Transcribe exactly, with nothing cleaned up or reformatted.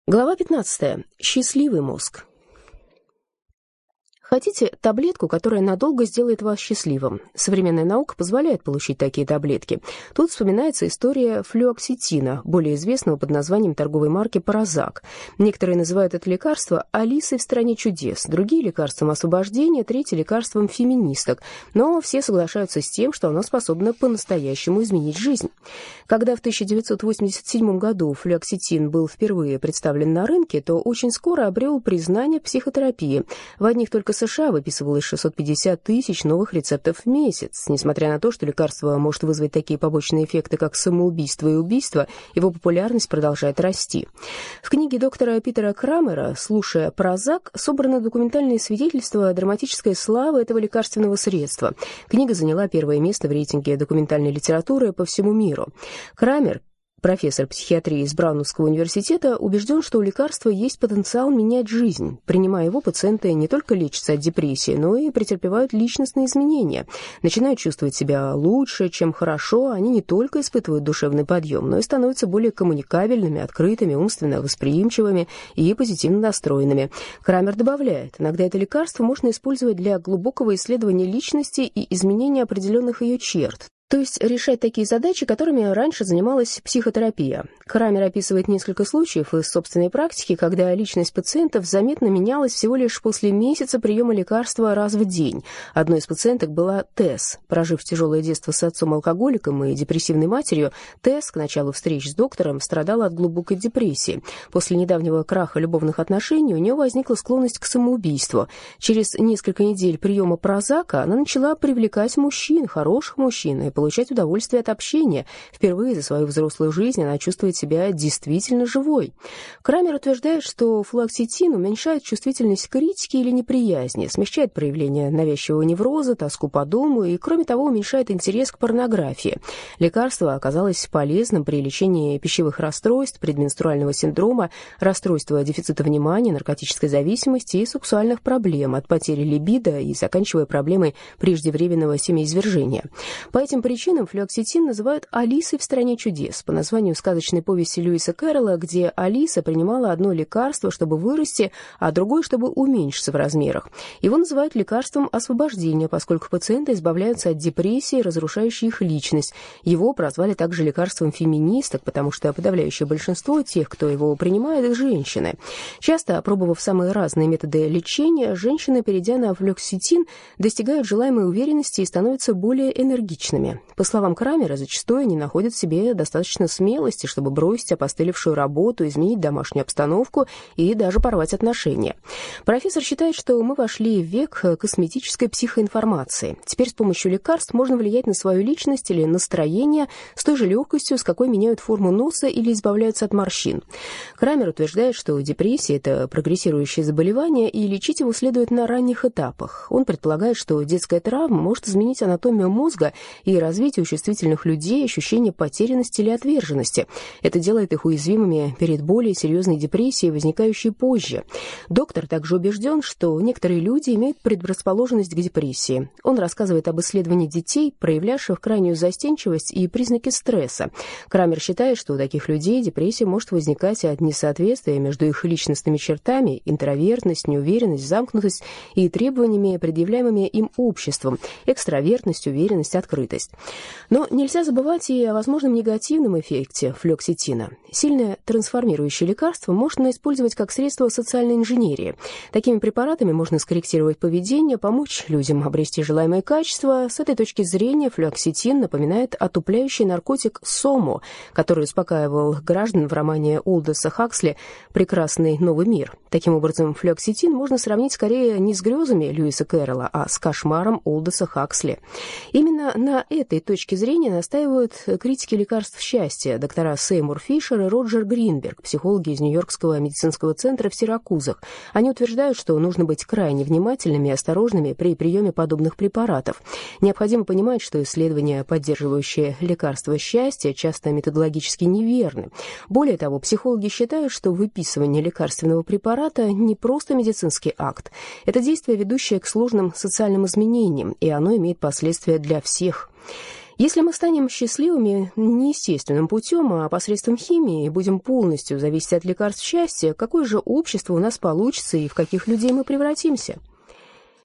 Глава пятнадцатая. Счастливый мозг. Хотите таблетку, которая надолго сделает вас счастливым? Современная наука позволяет получить такие таблетки. Тут вспоминается история флюоксетина, более известного под названием торговой марки Prozac. Некоторые называют это лекарство Алисой в стране чудес, другие — лекарством освобождения, третьи — лекарством феминисток. Но все соглашаются с тем, что оно способно по-настоящему изменить жизнь. Когда в тысяча девятьсот восемьдесят седьмом году флюоксетин был впервые представлен на рынке, то очень скоро обрел признание психотерапии. В одних только США выписывалось шестьсот пятьдесят тысяч новых рецептов в месяц. Несмотря на то, что лекарство может вызвать такие побочные эффекты, как самоубийство и убийство, его популярность продолжает расти. В книге доктора Питера Крамера «Слушая Prozac» собрано документальные свидетельства драматической славы этого лекарственного средства. Книга заняла первое место в рейтинге документальной литературы по всему миру. Крамер, профессор психиатрии из Браунского университета, убежден, что у лекарства есть потенциал менять жизнь. Принимая его, пациенты не только лечатся от депрессии, но и претерпевают личностные изменения. Начинают чувствовать себя лучше, чем хорошо. Они не только испытывают душевный подъем, но и становятся более коммуникабельными, открытыми, умственно восприимчивыми и позитивно настроенными. Крамер добавляет, иногда это лекарство можно использовать для глубокого исследования личности и изменения определенных ее черт. То есть решать такие задачи, которыми раньше занималась психотерапия. Крамер описывает несколько случаев из собственной практики, когда личность пациентов заметно менялась всего лишь после месяца приема лекарства раз в день. Одной из пациенток была Тесс. Прожив тяжелое детство с отцом-алкоголиком и депрессивной матерью, Тесс к началу встреч с доктором страдала от глубокой депрессии. После недавнего краха любовных отношений у нее возникла склонность к самоубийству. Через несколько недель приема Prozac она начала привлекать мужчин, хороших мужчин, и получать удовольствие от общения. Впервые за свою взрослую жизнь она чувствует себя действительно живой. Крамер утверждает, что флуоксетин уменьшает чувствительность к критике или неприязни, смягчает проявление навязчивого невроза, тоску по дому и, кроме того, уменьшает интерес к порнографии. Лекарство оказалось полезным при лечении пищевых расстройств, предменструального синдрома, расстройства дефицита внимания, наркотической зависимости и сексуальных проблем, от потери либидо и заканчивая проблемой преждевременного семяизвержения. По этим причинам флюоксетин называют Алисой в стране чудес, по названию сказочной повести Льюиса Кэрролла, где Алиса принимала одно лекарство, чтобы вырасти, а другое, чтобы уменьшиться в размерах. Его называют лекарством освобождения, поскольку пациенты избавляются от депрессии, разрушающей их личность. Его прозвали также лекарством феминисток, потому что подавляющее большинство тех, кто его принимает, женщины. Часто, опробовав самые разные методы лечения, женщины, перейдя на флюоксетин, достигают желаемой уверенности и становятся более энергичными. По словам Крамера, зачастую они находят в себе достаточно смелости, чтобы бросить опостылевшую работу, изменить домашнюю обстановку и даже порвать отношения. Профессор считает, что мы вошли в век косметической психоинформации. Теперь с помощью лекарств можно влиять на свою личность или настроение с той же легкостью, с какой меняют форму носа или избавляются от морщин. Крамер утверждает, что депрессия – это прогрессирующее заболевание, и лечить его следует на ранних этапах. Он предполагает, что детская травма может изменить анатомию мозга и развитие у чувствительных людей ощущение потерянности или отверженности. Это делает их уязвимыми перед более серьезной депрессией, возникающей позже. Доктор также убежден, что некоторые люди имеют предрасположенность к депрессии. Он рассказывает об исследовании детей, проявлявших крайнюю застенчивость и признаки стресса. Крамер считает, что у таких людей депрессия может возникать от несоответствия между их личностными чертами, интровертность, неуверенность, замкнутость и требованиями, предъявляемыми им обществом, экстравертность, уверенность, открытость. Но нельзя забывать и о возможном негативном эффекте флюоксетина. Сильное трансформирующее лекарство можно использовать как средство социальной инженерии. Такими препаратами можно скорректировать поведение, помочь людям обрести желаемые качества. С этой точки зрения флюоксетин напоминает отупляющий наркотик сому, который успокаивал граждан в романе Олдоса Хаксли «Прекрасный новый мир». Таким образом, флюоксетин можно сравнить скорее не с грезами Льюиса Кэрролла, а с кошмаром Олдоса Хаксли. Именно на этой точке зрения настаивают критики лекарств счастья, доктора Сеймур Фишер и Роджер Гринберг, психологи из Нью-Йоркского медицинского центра в Сиракузах. Они утверждают, что нужно быть крайне внимательными и осторожными при приеме подобных препаратов. Необходимо понимать, что исследования, поддерживающие лекарства счастья, часто методологически неверны. Более того, психологи считают, что выписывание лекарственного препарата не просто медицинский акт. Это действие, ведущее к сложным социальным изменениям, и оно имеет последствия для всех. Если мы станем счастливыми не естественным путем, а посредством химии, и будем полностью зависеть от лекарств счастья, какое же общество у нас получится и в каких людей мы превратимся?